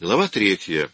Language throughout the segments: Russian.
Глава 3.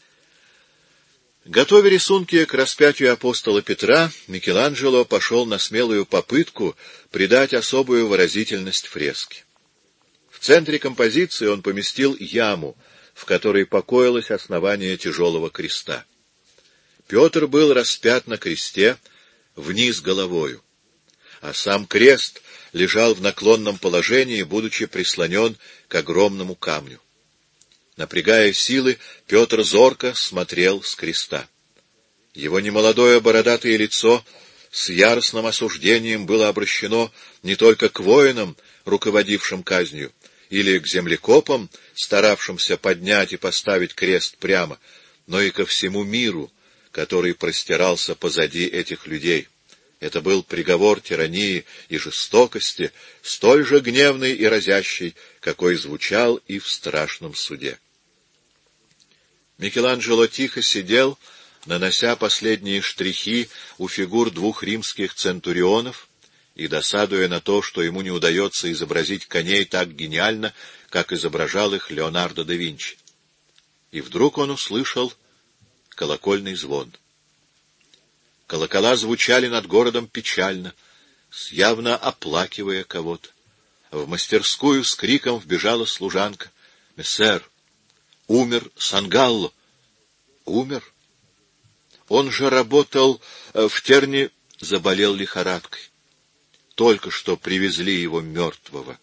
Готовя рисунки к распятию апостола Петра, Микеланджело пошел на смелую попытку придать особую выразительность фреске. В центре композиции он поместил яму, в которой покоилось основание тяжелого креста. Петр был распят на кресте вниз головою, а сам крест лежал в наклонном положении, будучи прислонен к огромному камню. Напрягая силы, Петр зорко смотрел с креста. Его немолодое бородатое лицо с яростным осуждением было обращено не только к воинам, руководившим казнью, или к землекопам, старавшимся поднять и поставить крест прямо, но и ко всему миру, который простирался позади этих людей. Это был приговор тирании и жестокости, столь же гневный и разящий, какой звучал и в страшном суде. Микеланджело тихо сидел, нанося последние штрихи у фигур двух римских центурионов и досадуя на то, что ему не удается изобразить коней так гениально, как изображал их Леонардо да Винчи. И вдруг он услышал колокольный звон. Колокола звучали над городом печально, явно оплакивая кого-то. В мастерскую с криком вбежала служанка. — Мессер, умер Сангалло. — Умер? Он же работал в Терне, заболел лихорадкой. Только что привезли его мертвого.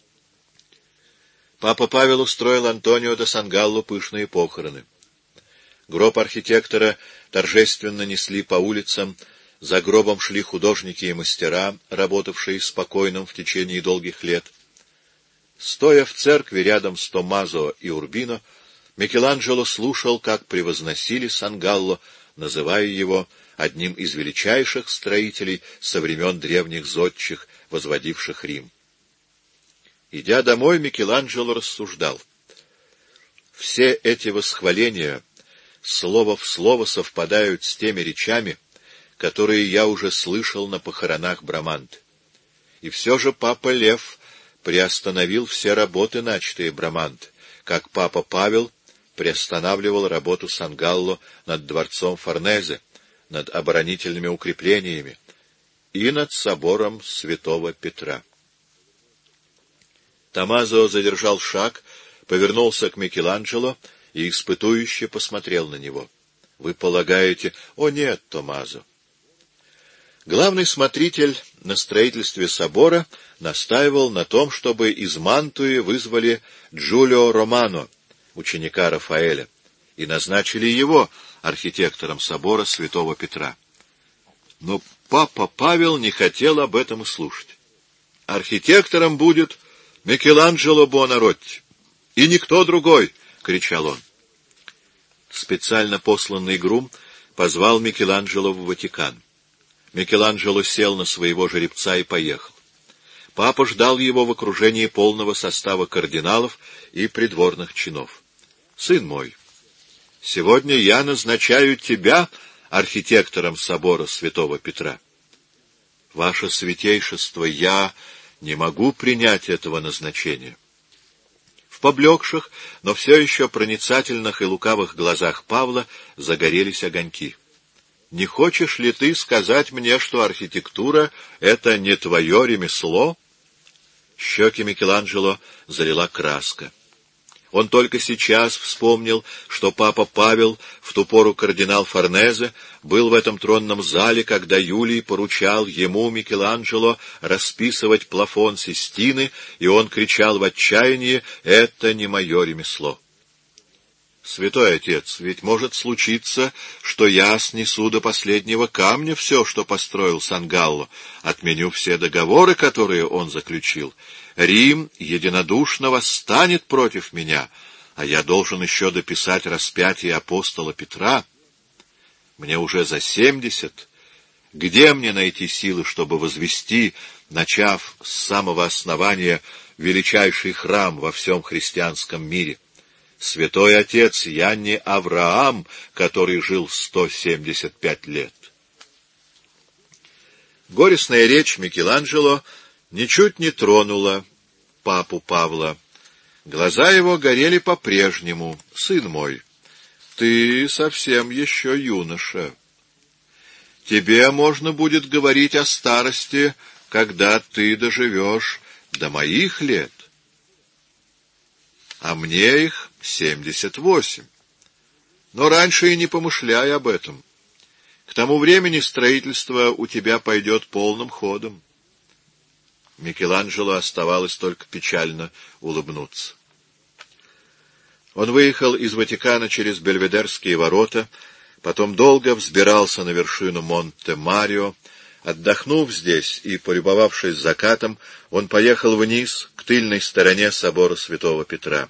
Папа Павел устроил Антонио де Сангалло пышные похороны. Гроб архитектора торжественно несли по улицам, за гробом шли художники и мастера, работавшие с покойным в течение долгих лет. Стоя в церкви рядом с Томмазо и Урбино, Микеланджело слушал, как превозносили Сангалло, называя его одним из величайших строителей со времен древних зодчих, возводивших Рим. Идя домой, Микеланджело рассуждал. Все эти восхваления слово в слово совпадают с теми речами, которые я уже слышал на похоронах Браманты. И все же папа Лев приостановил все работы, начатые Браманты, как папа Павел приостанавливал работу Сангалло над дворцом Форнезе, над оборонительными укреплениями и над собором святого Петра. Томмазо задержал шаг, повернулся к Микеланджело и испытующе посмотрел на него. — Вы полагаете... — О, нет, Томмазо. Главный смотритель на строительстве собора настаивал на том, чтобы из Мантуи вызвали Джулио Романо, ученика Рафаэля, и назначили его архитектором собора святого Петра. Но папа Павел не хотел об этом и слушать. Архитектором будет Микеланджело Буонаротти, и никто другой, — кричал он. Специально посланный грум позвал Микеланджело в Ватикан. Микеланджело сел на своего жеребца и поехал. Папа ждал его в окружении полного состава кардиналов и придворных чинов. — Сын мой, сегодня я назначаю тебя архитектором собора святого Петра. — Ваше святейшество, я не могу принять этого назначения. В поблекших, но все еще проницательных и лукавых глазах Павла загорелись огоньки. — Не хочешь ли ты сказать мне, что архитектура — это не твое ремесло? Щеки Микеланджело залила краска. Он только сейчас вспомнил, что папа Павел, в ту пору кардинал Форнезе, был в этом тронном зале, когда Юлий поручал ему, Микеланджело, расписывать плафон Систины, и он кричал в отчаянии: «Это не мое ремесло». «Святой отец, ведь может случиться, что я снесу до последнего камня все, что построил Сангалло, отменю все договоры, которые он заключил. Рим единодушно восстанет против меня, а я должен еще дописать распятие апостола Петра. Мне уже за 70. Где мне найти силы, чтобы возвести, начав с самого основания, величайший храм во всем христианском мире? Святой отец, я не Авраам, который жил 175 лет». Горестная речь Микеланджело ничуть не тронула папу Павла. Глаза его горели по-прежнему. «Сын мой, ты совсем еще юноша. Тебе можно будет говорить о старости, когда ты доживешь до моих лет. А мне их 78. Но раньше и не помышляй об этом. К тому времени строительство у тебя пойдет полным ходом». Микеланджело оставалось только печально улыбнуться. Он выехал из Ватикана через Бельведерские ворота, потом долго взбирался на вершину Монте-Марио. Отдохнув здесь и полюбовавшись закатом, он поехал вниз к тыльной стороне собора Святого Петра.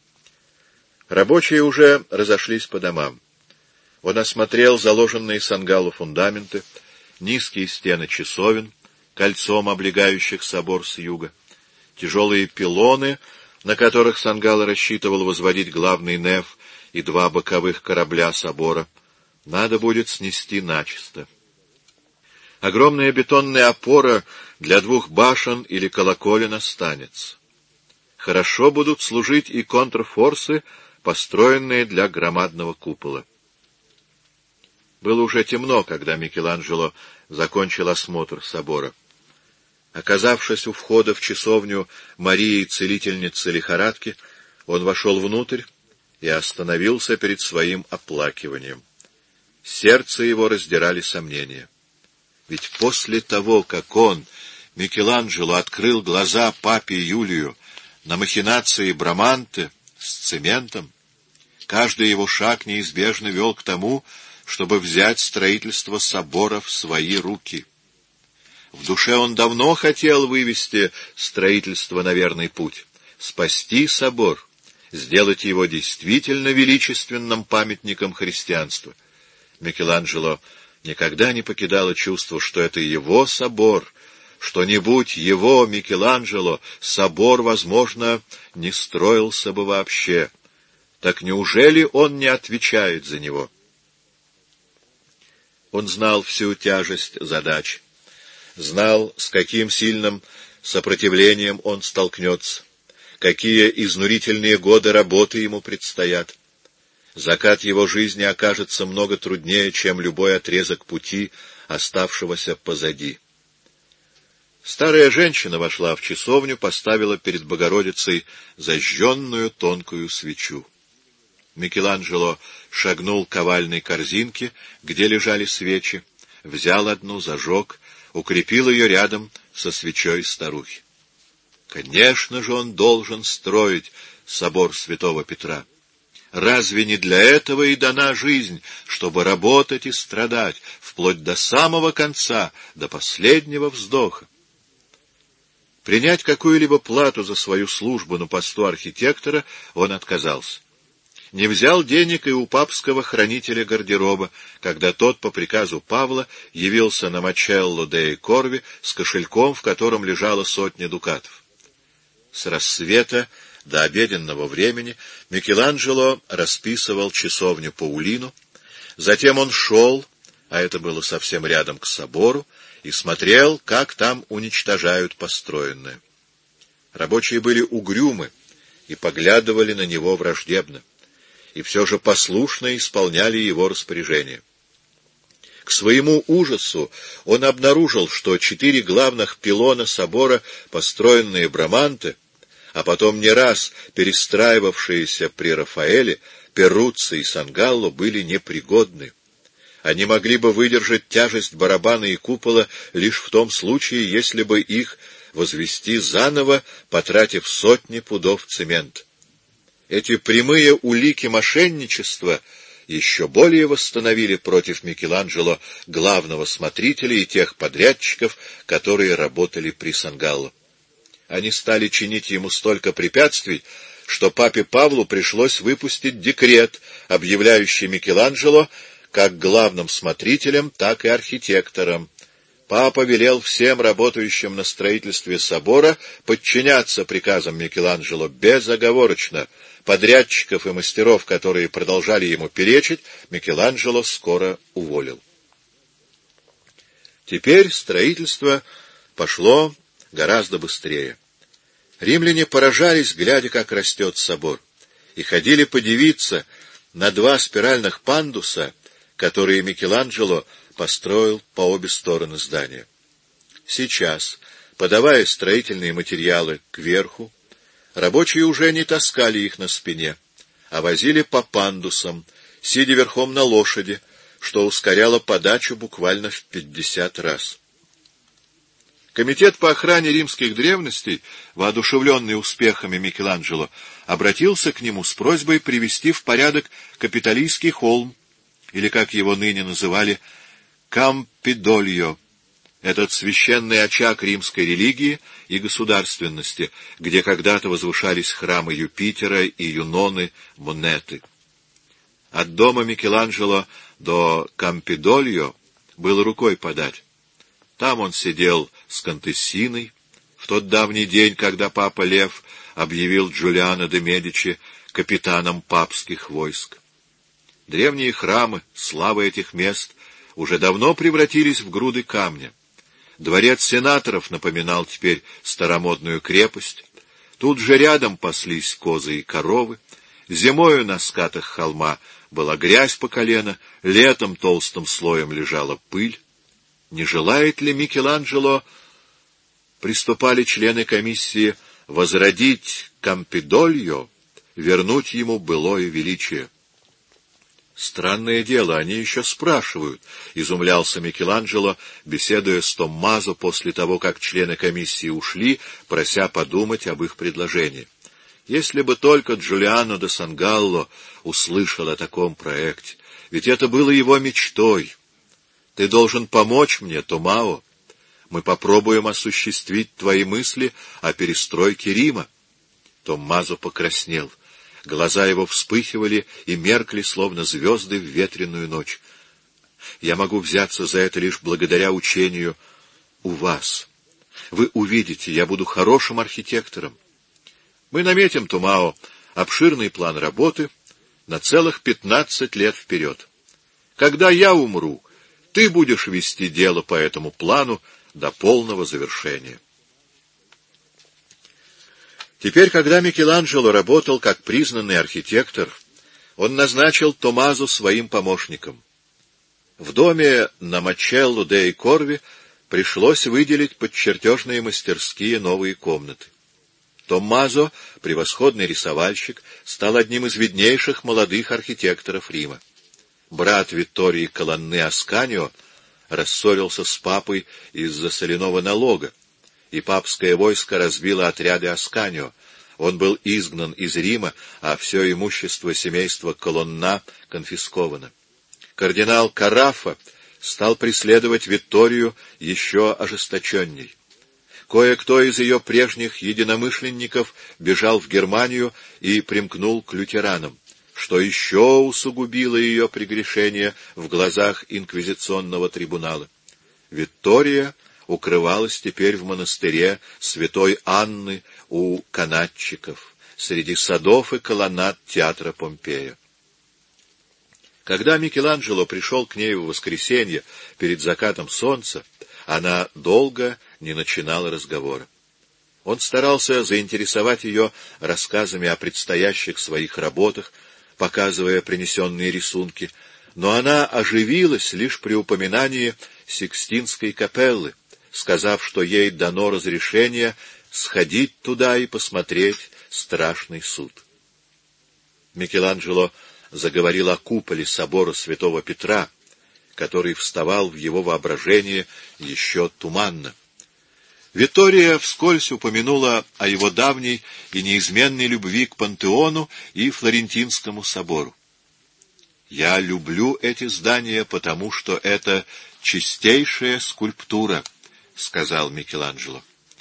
Рабочие уже разошлись по домам. Он осмотрел заложенные сангалу фундаменты, низкие стены часовен, кольцом облегающих собор с юга, тяжелые пилоны, на которых Сангало рассчитывал возводить главный неф и два боковых корабля собора, надо будет снести начисто. Огромная бетонная опора для 2 башен или колоколен останется. Хорошо будут служить и контрфорсы, построенные для громадного купола. Было уже темно, когда Микеланджело закончил осмотр собора. Оказавшись у входа в часовню Марии Целительницы лихорадки, он вошел внутрь и остановился перед своим оплакиванием. Сердце его раздирали сомнения. Ведь после того, как он, Микеланджело, открыл глаза папе Юлию на махинации Браманте с цементом, каждый его шаг неизбежно вел к тому, чтобы взять строительство собора в свои руки. В душе он давно хотел вывести строительство на верный путь, спасти собор, сделать его действительно величественным памятником христианства. Микеланджело никогда не покидало чувство, что это его собор, что не будь его, Микеланджело, собор, возможно, не строился бы вообще. Так неужели он не отвечает за него? Он знал всю тяжесть задачи, знал, с каким сильным сопротивлением он столкнется, какие изнурительные годы работы ему предстоят. Закат его жизни окажется много труднее, чем любой отрезок пути, оставшегося позади. Старая женщина вошла в часовню, поставила перед Богородицей зажженную тонкую свечу. Микеланджело шагнул к овальной корзинке, где лежали свечи, взял одну, зажег, укрепил ее рядом со свечой старухи. Конечно же, он должен строить собор Святого Петра. Разве не для этого и дана жизнь, чтобы работать и страдать, вплоть до самого конца, до последнего вздоха? Принять какую-либо плату за свою службу на посту архитектора он отказался. Не взял денег и у папского хранителя гардероба, когда тот по приказу Павла явился на Мачелло деи Корви с кошельком, в котором лежало 100 дукатов. С рассвета до обеденного времени Микеланджело расписывал часовню Паулину, затем он шел, а это было совсем рядом, к собору, и смотрел, как там уничтожают построенное. Рабочие были угрюмы и поглядывали на него враждебно, и все же послушно исполняли его распоряжения. К своему ужасу он обнаружил, что 4 главных пилона собора, построенные Браманте, а потом не раз перестраивавшиеся при Рафаэле, Перуцци и Сангалло, были непригодны. Они могли бы выдержать тяжесть барабана и купола лишь в том случае, если бы их возвести заново, потратив 100 пудов цемента. Эти прямые улики мошенничества еще более восстановили против Микеланджело главного смотрителя и тех подрядчиков, которые работали при Сангалло. Они стали чинить ему столько препятствий, что папе Павлу пришлось выпустить декрет, объявляющий Микеланджело как главным смотрителем, так и архитектором. Папа велел всем работающим на строительстве собора подчиняться приказам Микеланджело безоговорочно. Подрядчиков и мастеров, которые продолжали ему перечить, Микеланджело скоро уволил. Теперь строительство пошло гораздо быстрее. Римляне поражались, глядя, как растет собор, и ходили подивиться на два спиральных пандуса, которые Микеланджело построил по обе стороны здания. Сейчас, подавая строительные материалы кверху, рабочие уже не таскали их на спине, а возили по пандусам, сидя верхом на лошади, что ускоряло подачу буквально в 50 раз. Комитет по охране римских древностей, воодушевленный успехами Микеланджело, обратился к нему с просьбой привести в порядок Капитолийский холм, или, как его ныне называли, Кампидольо, этот священный очаг римской религии и государственности, где когда-то возвышались храмы Юпитера и Юноны Монеты. От дома Микеланджело до Кампидольо было рукой подать. Там он сидел с Контессиной в тот давний день, когда папа Лев объявил Джулиано де Медичи капитаном папских войск. Древние храмы, слава этих мест, уже давно превратились в груды камня. Дворец сенаторов напоминал теперь старомодную крепость. Тут же рядом паслись козы и коровы. Зимою на скатах холма была грязь по колено, летом толстым слоем лежала пыль. Не желает ли Микеланджело, приступали члены комиссии, возродить Кампидольо, вернуть ему былое величие? Странное дело, они еще спрашивают, — изумлялся Микеланджело, беседуя с Томмазо после того, как члены комиссии ушли, прося подумать об их предложении. Если бы только Джулиано де Сангалло услышал о таком проекте, ведь это было его мечтой. Ты должен помочь мне, Томао. Мы попробуем осуществить твои мысли о перестройке Рима. Томмазо покраснел. Глаза его вспыхивали и меркли, словно звезды в ветреную ночь. Я могу взяться за это лишь благодаря учению у вас. Вы увидите, я буду хорошим архитектором. Мы наметим, Томао, обширный план работы на целых 15 лет вперед. Когда я умру, ты будешь вести дело по этому плану до полного завершения. Теперь, когда Микеланджело работал как признанный архитектор, он назначил Томмазо своим помощником. В доме на Мачелло де Корви пришлось выделить под чертежные мастерские новые комнаты. Томмазо, превосходный рисовальщик, стал одним из виднейших молодых архитекторов Рима. Брат Виттории Колонны Асканио рассорился с папой из-за соляного налога, и папское войско разбило отряды Асканио. Он был изгнан из Рима, а все имущество семейства Колонна конфисковано. Кардинал Караффа стал преследовать Витторию еще ожесточенней. Кое-кто из ее прежних единомышленников бежал в Германию и примкнул к лютеранам, что еще усугубило ее прегрешение в глазах инквизиционного трибунала. Виттория укрывалась теперь в монастыре святой Анны у канатчиков, среди садов и колоннад театра Помпея. Когда Микеланджело пришел к ней в воскресенье перед закатом солнца, она долго не начинала разговора. Он старался заинтересовать ее рассказами о предстоящих своих работах, показывая принесенные рисунки, но она оживилась лишь при упоминании Сикстинской капеллы, сказав, что ей дано разрешение сходить туда и посмотреть страшный суд. Микеланджело заговорил о куполе собора святого Петра, который вставал в его воображении еще туманно. Виттория вскользь упомянула о его давней и неизменной любви к Пантеону и Флорентинскому собору. «Я люблю эти здания, потому что это чистейшая скульптура», — сказал Микеланджело.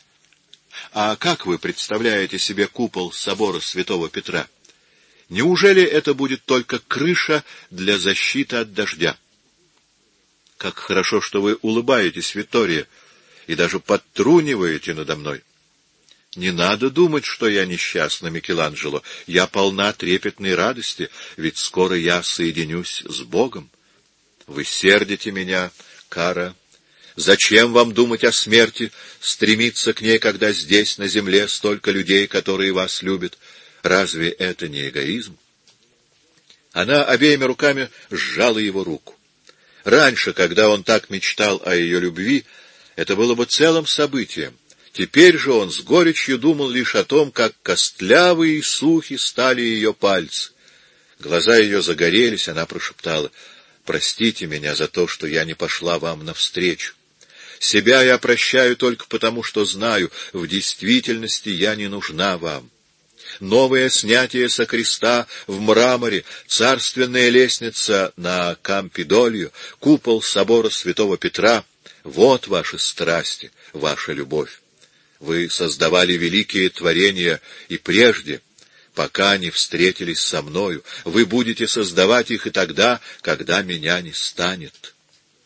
«А как вы представляете себе купол собора святого Петра? Неужели это будет только крыша для защиты от дождя?» «Как хорошо, что вы улыбаетесь, Виттория, и даже подтруниваете надо мной». «Не надо думать, что я несчастна, Микеланджело. Я полна трепетной радости, ведь скоро я соединюсь с Богом». «Вы сердите меня, Кара. Зачем вам думать о смерти, стремиться к ней, когда здесь, на земле, столько людей, которые вас любят? Разве это не эгоизм? Она обеими руками сжала его руку. Раньше, когда он так мечтал о ее любви, это было бы целым событием. Теперь же он с горечью думал лишь о том, как костлявые и сухи стали ее пальцы. Глаза ее загорелись, она прошептала: «Простите меня за то, что я не пошла вам навстречу. Себя я прощаю только потому, что знаю, в действительности я не нужна вам. Новое снятие со креста в мраморе, царственная лестница на Кампидолью, купол собора святого Петра — вот ваши страсти, ваша любовь. Вы создавали великие творения и прежде, пока не встретились со мною. Вы будете создавать их и тогда, когда меня не станет».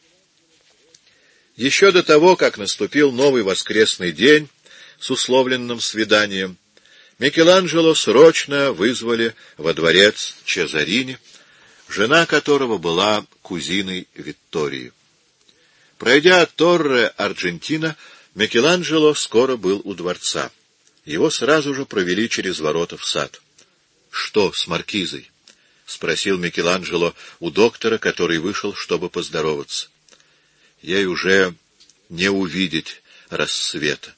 Еще до того, как наступил новый воскресный день с условленным свиданием, Микеланджело срочно вызвали во дворец Чезарини, жена которого была кузиной Виттории. Пройдя Торре Арджентино, Микеланджело скоро был у дворца. Его сразу же провели через ворота в сад. — Что с маркизой? — спросил Микеланджело у доктора, который вышел, чтобы поздороваться. — Ей уже не увидеть рассвета.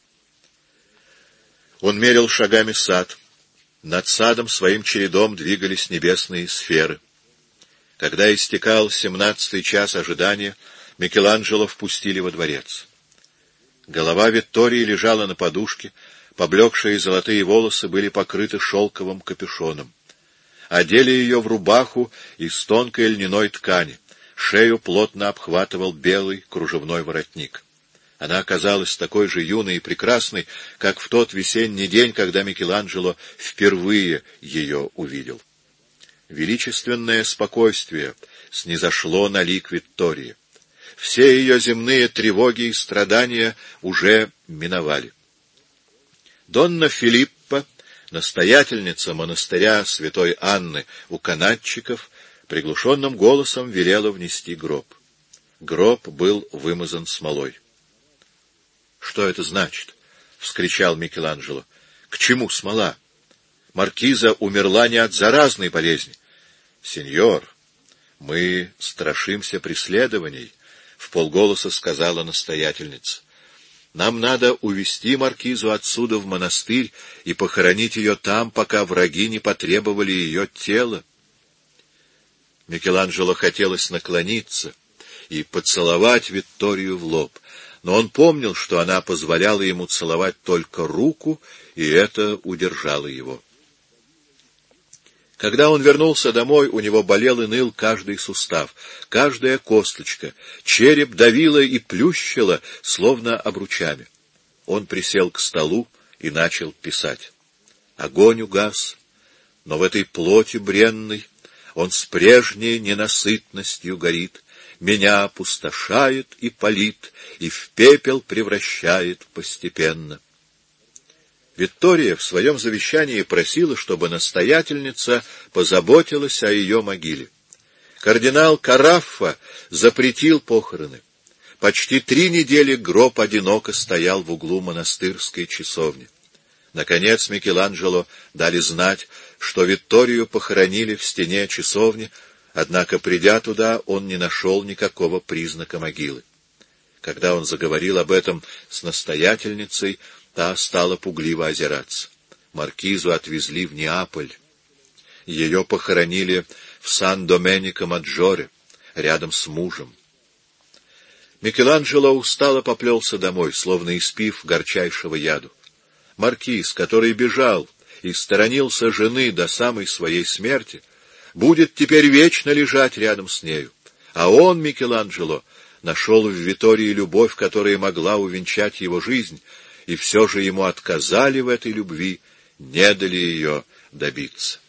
Он мерил шагами сад. Над садом своим чередом двигались небесные сферы. Когда истекал 17-й час ожидания, Микеланджело впустили во дворец. Голова Виттории лежала на подушке, поблекшие золотые волосы были покрыты шелковым капюшоном. Одели ее в рубаху из тонкой льняной ткани, шею плотно обхватывал белый кружевной воротник. Она оказалась такой же юной и прекрасной, как в тот весенний день, когда Микеланджело впервые ее увидел. Величественное спокойствие снизошло на лик Виттории. Все ее земные тревоги и страдания уже миновали. Донна Филиппа, настоятельница монастыря святой Анны у канатчиков, приглушенным голосом велела внести гроб. Гроб был вымазан смолой. — Что это значит? — вскричал Микеланджело. — К чему смола? Маркиза умерла не от заразной болезни. — Сеньор, мы страшимся преследований, — вполголоса сказала настоятельница. — Нам надо увести маркизу отсюда в монастырь и похоронить ее там, пока враги не потребовали ее тела. Микеланджело хотелось наклониться и поцеловать Витторию в лоб, но он помнил, что она позволяла ему целовать только руку, и это удержало его. Когда он вернулся домой, у него болел и ныл каждый сустав, каждая косточка, череп давило и плющило, словно обручами. Он присел к столу и начал писать. Огонь угас, но в этой плоти бренной он с прежней ненасытностью горит, меня опустошает и палит, и в пепел превращает постепенно. Виттория в своем завещании просила, чтобы настоятельница позаботилась о ее могиле. Кардинал Караффа запретил похороны. Почти 3 недели гроб одиноко стоял в углу монастырской часовни. Наконец Микеланджело дали знать, что Витторию похоронили в стене часовни, однако, придя туда, он не нашел никакого признака могилы. Когда он заговорил об этом с настоятельницей, та стала пугливо озираться. Маркизу отвезли в Неаполь. Ее похоронили в Сан-Доменико-Маджоре, рядом с мужем. Микеланджело устало поплелся домой, словно испив горчайшего яду. Маркиз, который бежал и сторонился жены до самой своей смерти, будет теперь вечно лежать рядом с нею. А он, Микеланджело, нашел в Виттории любовь, которая могла увенчать его жизнь, и все же ему отказали в этой любви, не дали ее добиться.